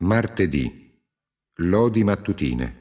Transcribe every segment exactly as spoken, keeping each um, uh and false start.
Martedì. Lodi mattutine.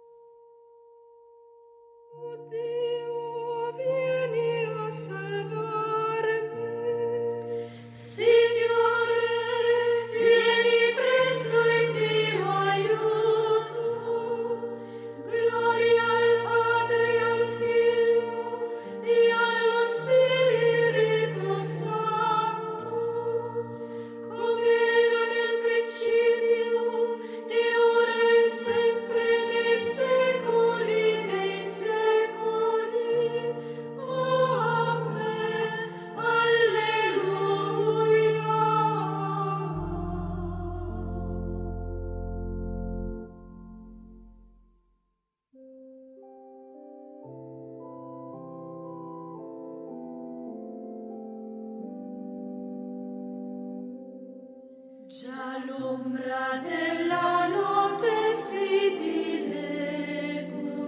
Già l'ombra della notte si dilegua,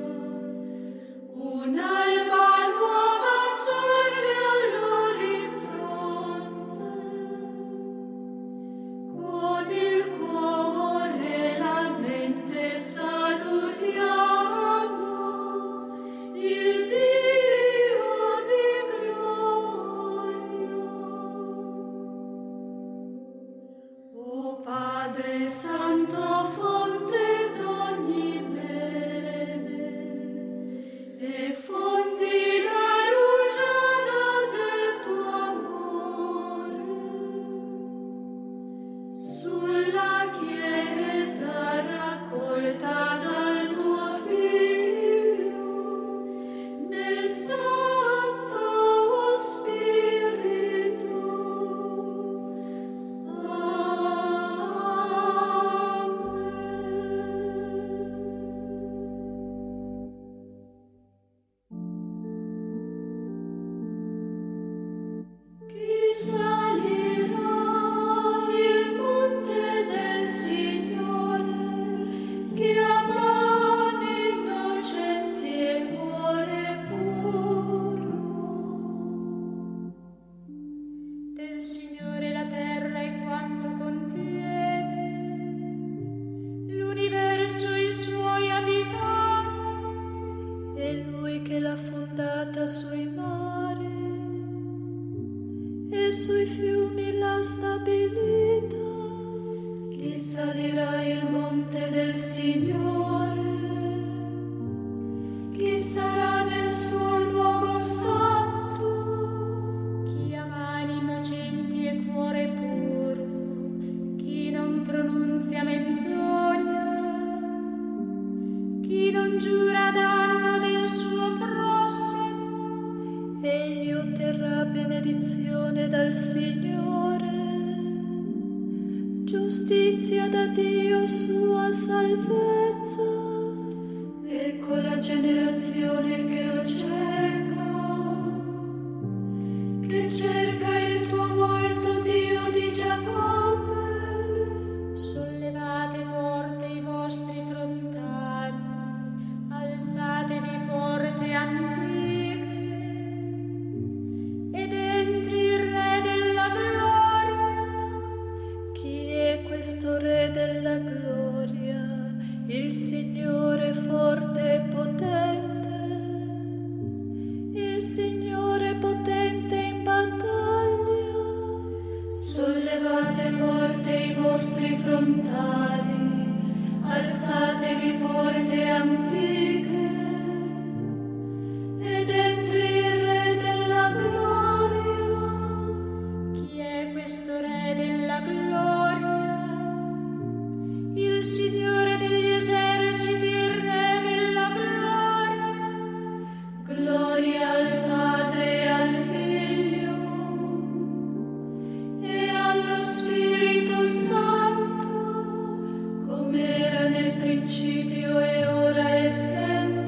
un'alba nuova sorge all'orizzonte, con il cuore e la mente salutiamo il Dio di gloria. O Padre Santo, fonte d'ogni bene, e fondi la rugiada del tuo amore sulla Chiesa raccolta dal tuo Figlio nel Santo Spirito. Chi salirà il monte del Signore, chi ha mani innocenti e cuore puro. Del Signore la terra e quanto contiene, l'universo e i suoi abitanti, e Lui che l'ha fondata sui mari e sui fiumi l'ha stabilita. Chi salirà il monte del Signore, chi sarà nel suo luogo santo, chi ha mani innocenti e cuore puro, chi non pronunzia menzogna, chi non giura danno del suo prossimo, egli otterrà benedizione dal Signore, giustizia da Dio sua salvezza. Ecco la generazione che lo cerca, che cerca il tuo volto, Dio di Giacobbe. Sollevate porte i vostri frontali, alzatevi porte antiche, ed entri il Re della gloria. Chi è questo Re della gloria? Il Signore forte e potente, il Signore potente in battaglia. Sollevate porte i vostri frontali, alzatevi porte antiche, ed entri il Re della gloria. Chi è questo Re della gloria? Il Signore degli eserciti, il Re della gloria. Gloria al Padre e al Figlio e allo Spirito Santo, come era nel principio e ora e sempre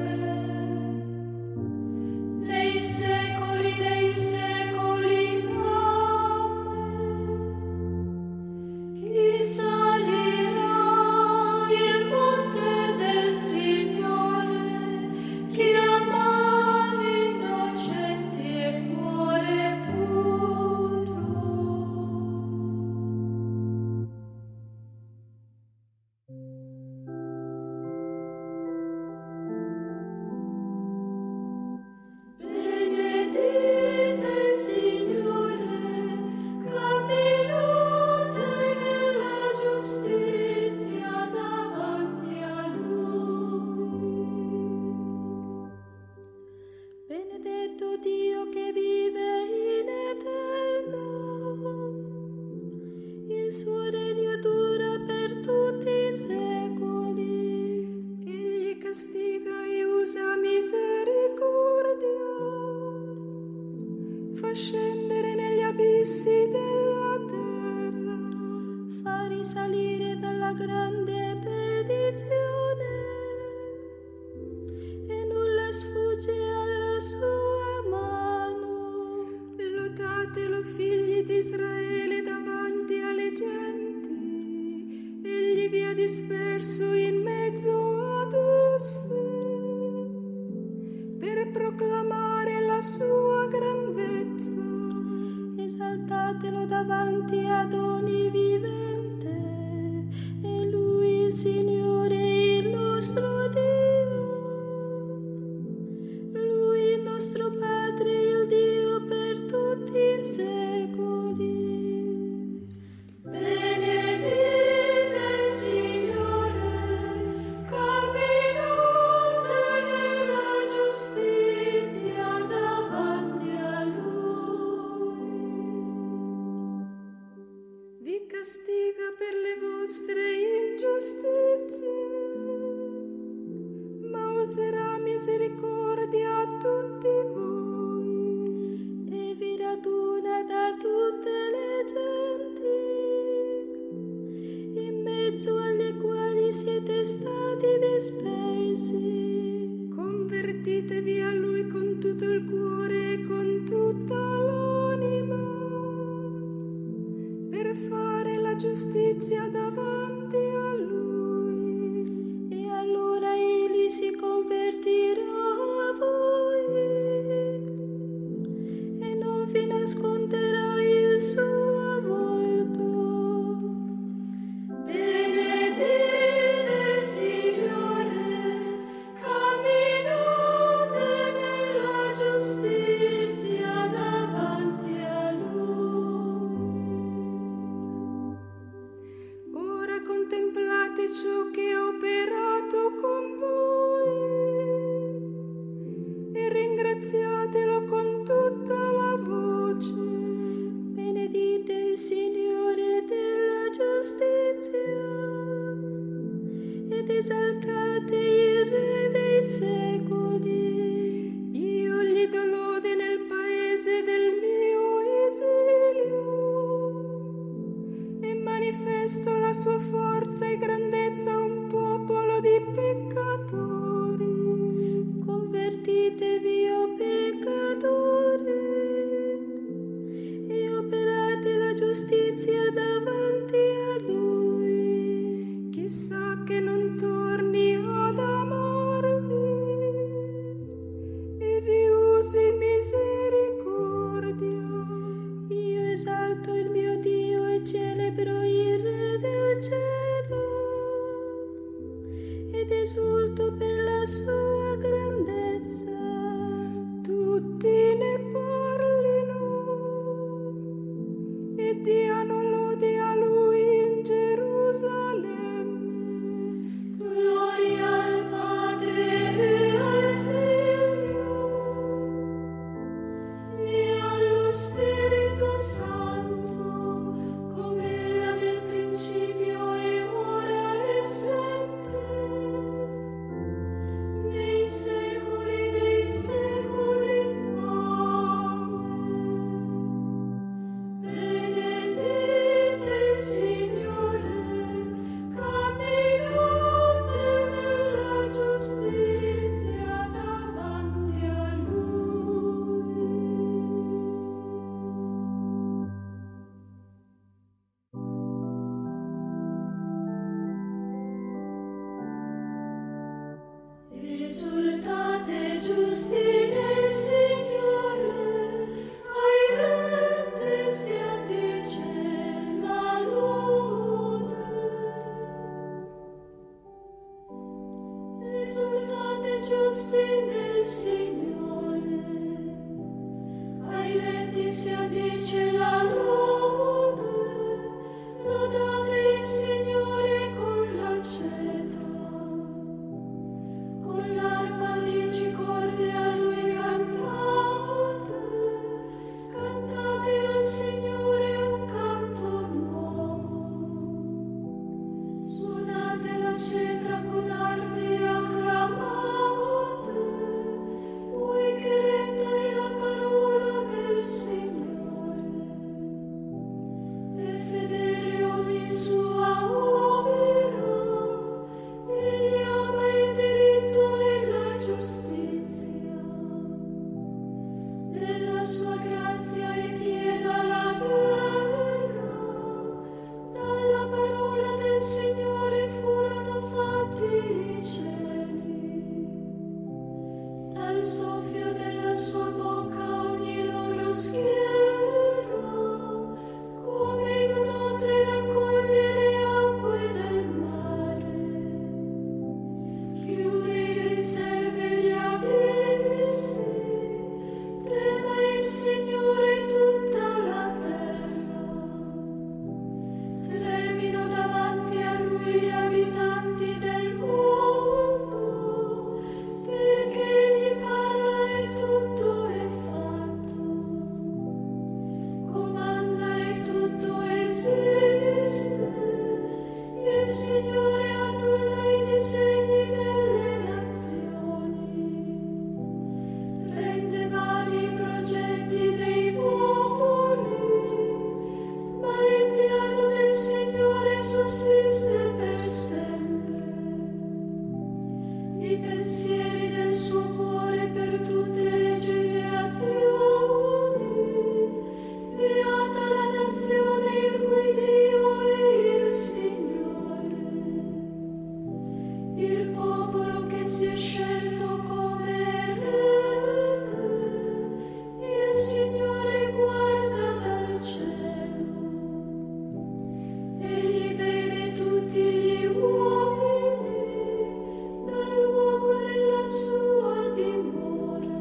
grande perdizione e nulla sfugge alla sua mano. Lodatelo, figli di Israele, davanti alle genti, egli vi ha disperso in mezzo ad esse per proclamare la sua grandezza. Esaltatelo davanti ad ogni vivente, e lui il Signore il nostro Dio, lui il nostro Padre, il Dio per tutti i secoli. Benedite il Signore, camminate nella giustizia davanti a lui. Vi castiga per le vostre ingiustizie, ma userà misericordia a tutti voi e vi raduna da tutte le genti, in mezzo alle quali siete stati dispersi. Convertitevi a lui con tutto il cuore e con tutta l'anima, per fare la giustizia davanti a lui. E allora egli si convertirà a voi e non vi nasconderà il suo volto. Benedite il Signore, camminate nella giustizia davanti a lui. Ora contemplate ciò che ha operato con voi e ringraziatelo con tutta la voce. Benedite il Signore della giustizia ed esaltate il Re dei secoli. Io gli do lode nel paese del mio esilio e manifesto la sua forza e grandezza a un popolo di peccatori. Convertitevi, o peccatori, e operate la giustizia davanti a lui. Chissà che non torni ad amarvi e vi usi misericordia. Io esalto il mio Dio e celebro il Re del cielo ed esulto per la sua grandezza. Tutti ne parlino e diano lode a lui in Gerusalemme. Gloria al Padre e al Figlio e allo Spirito Santo, come era nel principio e ora e sempre, nei secoli dei secoli. Amen. Benedite il Signore, camminate nella giustizia davanti a lui. Esultate giusti nel Signore, ai retti si addice la lode. Esultate giusti nel Signore, ai retti si addice la lode. Lodate il Signore con la cetra, con l'arpa di cicorde a lui cantate, cantate al Signore un canto nuovo, suonate la cetra con arte acclamate, voi che rendete la parola del Signore, e fedele ogni sua opera. Signore annulla i disegni delle nazioni, rende vani i progetti dei popoli, ma il piano del Signore sussiste per sempre. I pensieri del suo cuore per tutte le generazioni. Beata la nazione il cui Dio è il Signore, il popolo che si è scelto come erede. Il Signore guarda dal cielo, egli vede tutti gli uomini dal luogo della sua dimora,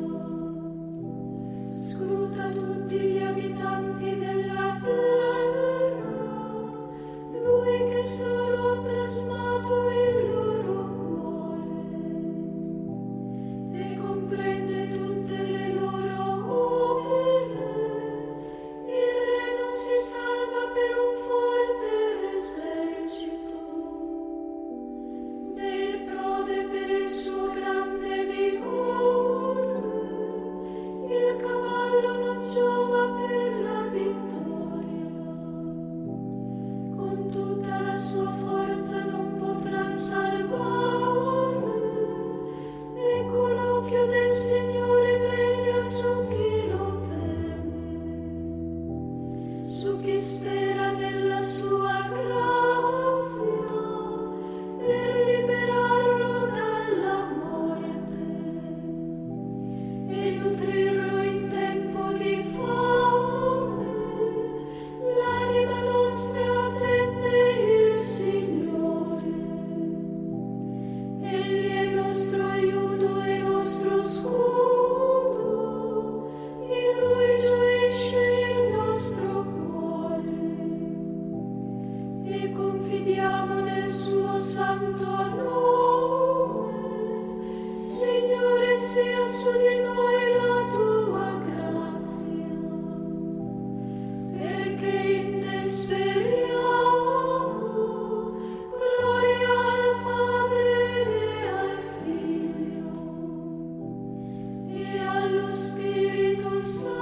scruta tutti gli abitanti della terra, lui che solo ha plasmato il loro cuore e comprende tutte le loro opere. Il re non si salva per un forte esercito, né il prode per il suo grande vigore. Il cavallo non giova per la vittoria, con tutta la sua forza non potrà salvare. Ecco l'occhio del Signore veglia su chi lo teme, su chi spera nella sua grazia, per liberarlo dalla morte e nutrirlo in tempo di fame. L'anima nostra attende il Signore, egli è il nostro aiuto e il nostro scudo, in lui gioisce il nostro cuore e confidiamo nel suo santo nome. Signore, sia su di noi la tua grazia, perché in te speriamo. Gloria al Padre e al Figlio e allo Spirito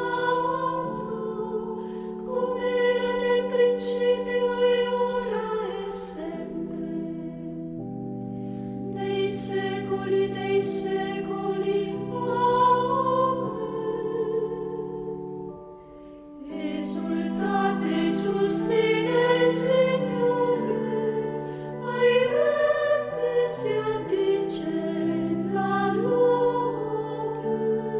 Santo, come era nel principio e ora e sempre, nei secoli dei secoli. Amen. Esultate giusti nel Signore, ai retti si addice la lode.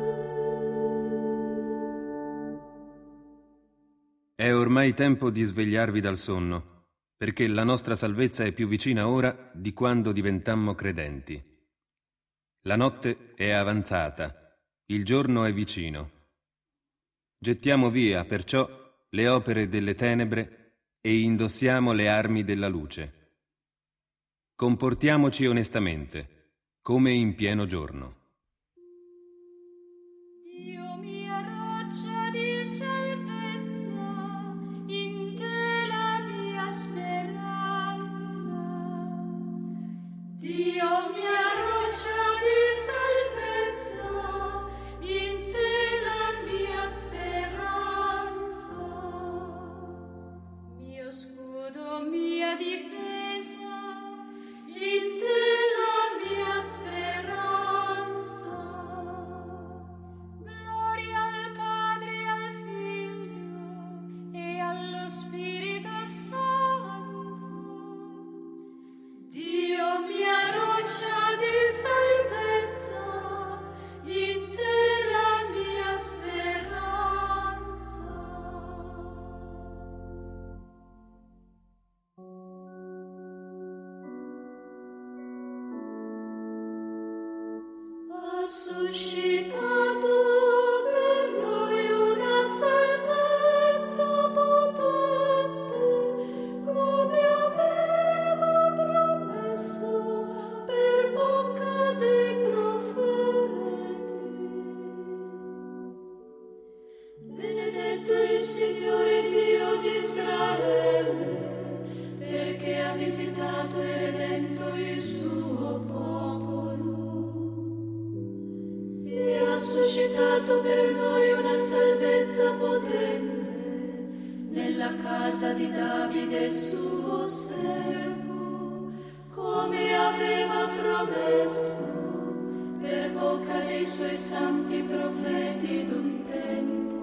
È ormai tempo di svegliarvi dal sonno, perché la nostra salvezza è più vicina ora di quando diventammo credenti. La notte è avanzata, il giorno è vicino. Gettiamo via, perciò, le opere delle tenebre e indossiamo le armi della luce. Comportiamoci onestamente, come in pieno giorno. Dio mia roccia di salvezza, in te la mia speranza. Dio mia roccia di salvezza, in te la mia speranza. Mio scudo, mia difesa, in te la mia speranza. Gloria al Padre e al Figlio e allo Spirito Santo. Dio mia roccia di salvezza, in te la mia speranza. Ha suscitato per noi una salvezza potente, come aveva promesso per bocca dei profeti. Benedetto il Signore Dio di Israele, perché ha visitato e suo popolo e ha suscitato per noi una salvezza potente nella casa di Davide suo servo, come aveva promesso per bocca dei suoi santi profeti d'un tempo.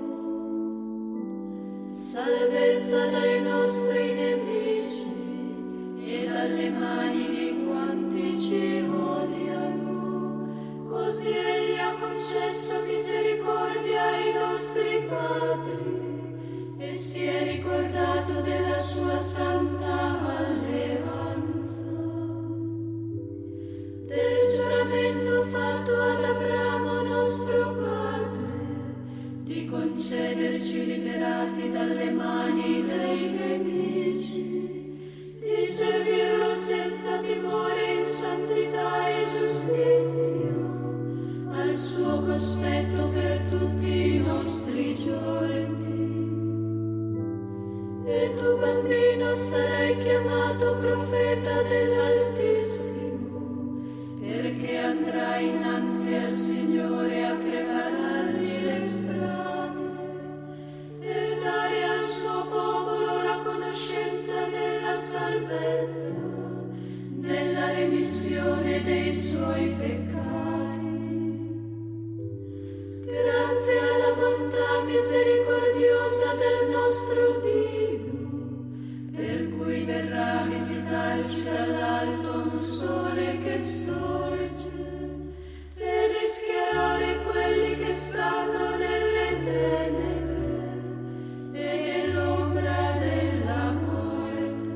Salvezza dai nostri nemici e dalle mani di quanti ci odiano, così Egli ha concesso misericordia ai nostri padri e si è ricordato della sua santa alleanza, del giuramento fatto ad Abramo nostro padre, di concederci liberati dalle mani dei nemici, di servirlo senza timore in santità e giustizia, al suo cospetto per tutti i nostri giorni. E tu, bambino, sarai chiamato profeta dell'Altissimo, perché andrai innanzi al Signore a preparargli le strade, per dare al suo popolo la conoscenza della salvezza, nella remissione dei suoi peccati. Grazie alla bontà misericordiosa del nostro Dio, per cui verrà a visitarci dall'alto un sole che sorge, per rischiarare quelli che stanno nelle tenebre e nell'ombra della morte,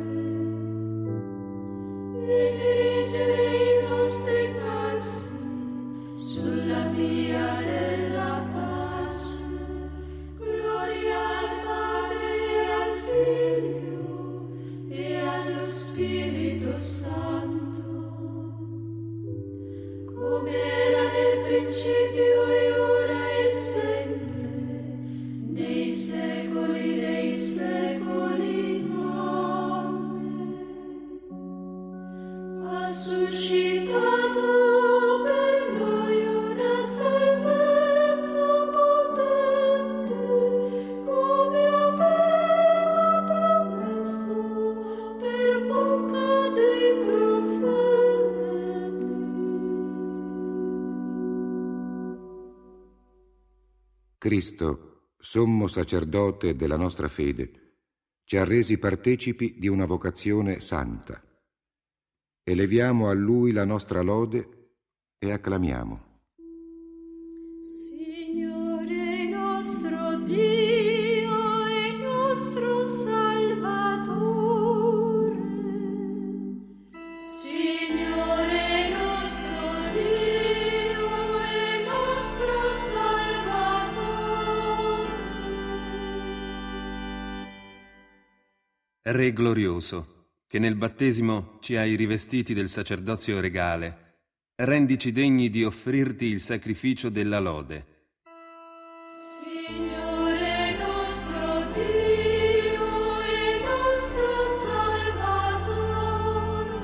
e dirigere i nostri passi sulla via della pace. Gloria al Padre e al Figlio e allo Spirito Santo, come era nel principio e ora e sempre, nei secoli dei secoli. Amen. Ha suscitato per noi una salvezza potente, come aveva promesso per bocca dei profeti. Cristo, sommo sacerdote della nostra fede, ci ha resi partecipi di una vocazione santa. Eleviamo a Lui la nostra lode e acclamiamo. Signore nostro Dio e nostro Salvatore, Signore nostro Dio e nostro Salvatore. Re glorioso, che nel battesimo ci hai rivestiti del sacerdozio regale, rendici degni di offrirti il sacrificio della lode. Signore nostro Dio e nostro Salvatore,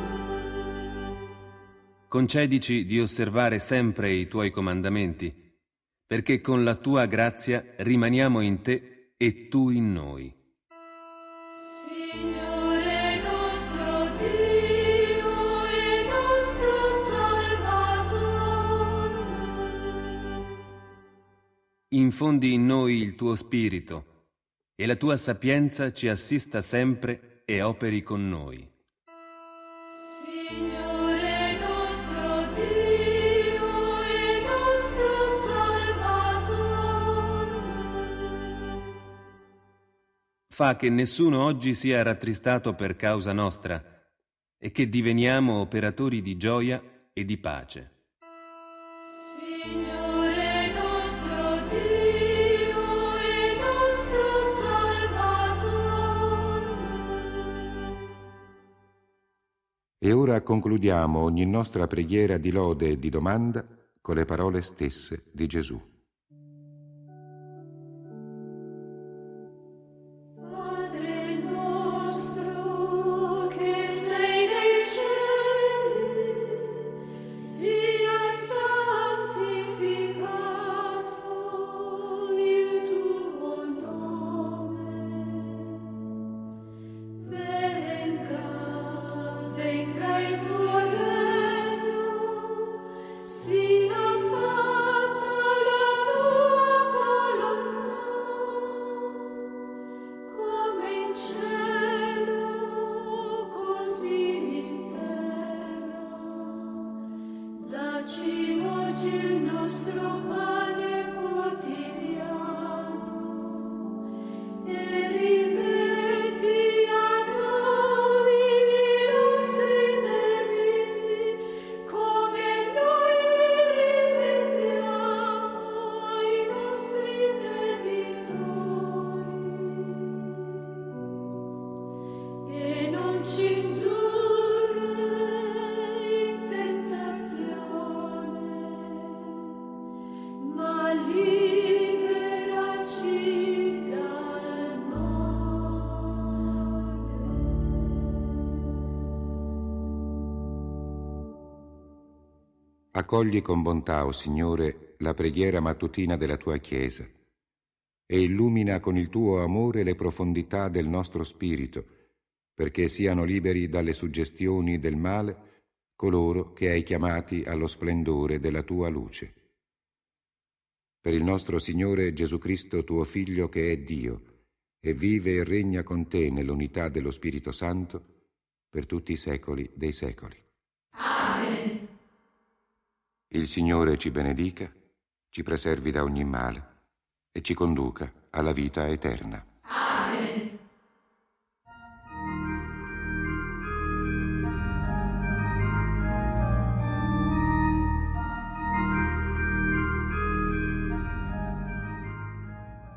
Concedici di osservare sempre i tuoi comandamenti, perché con la tua grazia rimaniamo in te e tu in noi. Signore nostro Dio e nostro Salvatore, Infondi in noi il tuo spirito e la tua sapienza ci assista sempre e operi con noi. Signore nostro Dio e nostro Salvatore, Fa che nessuno oggi sia rattristato per causa nostra e che diveniamo operatori di gioia e di pace. Signore nostro Dio e nostro Salvatore. E ora concludiamo ogni nostra preghiera di lode e di domanda con le parole stesse di Gesù. Padre nostro che sei nei cieli, Accogli con bontà, o Signore, la preghiera mattutina della tua Chiesa e illumina con il tuo amore le profondità del nostro spirito, perché siano liberi dalle suggestioni del male coloro che hai chiamati allo splendore della tua luce. Per il nostro Signore Gesù Cristo, tuo Figlio, che è Dio, e vive e regna con te nell'unità dello Spirito Santo, per tutti i secoli dei secoli. Amen. Il Signore ci benedica, ci preservi da ogni male e ci conduca alla vita eterna.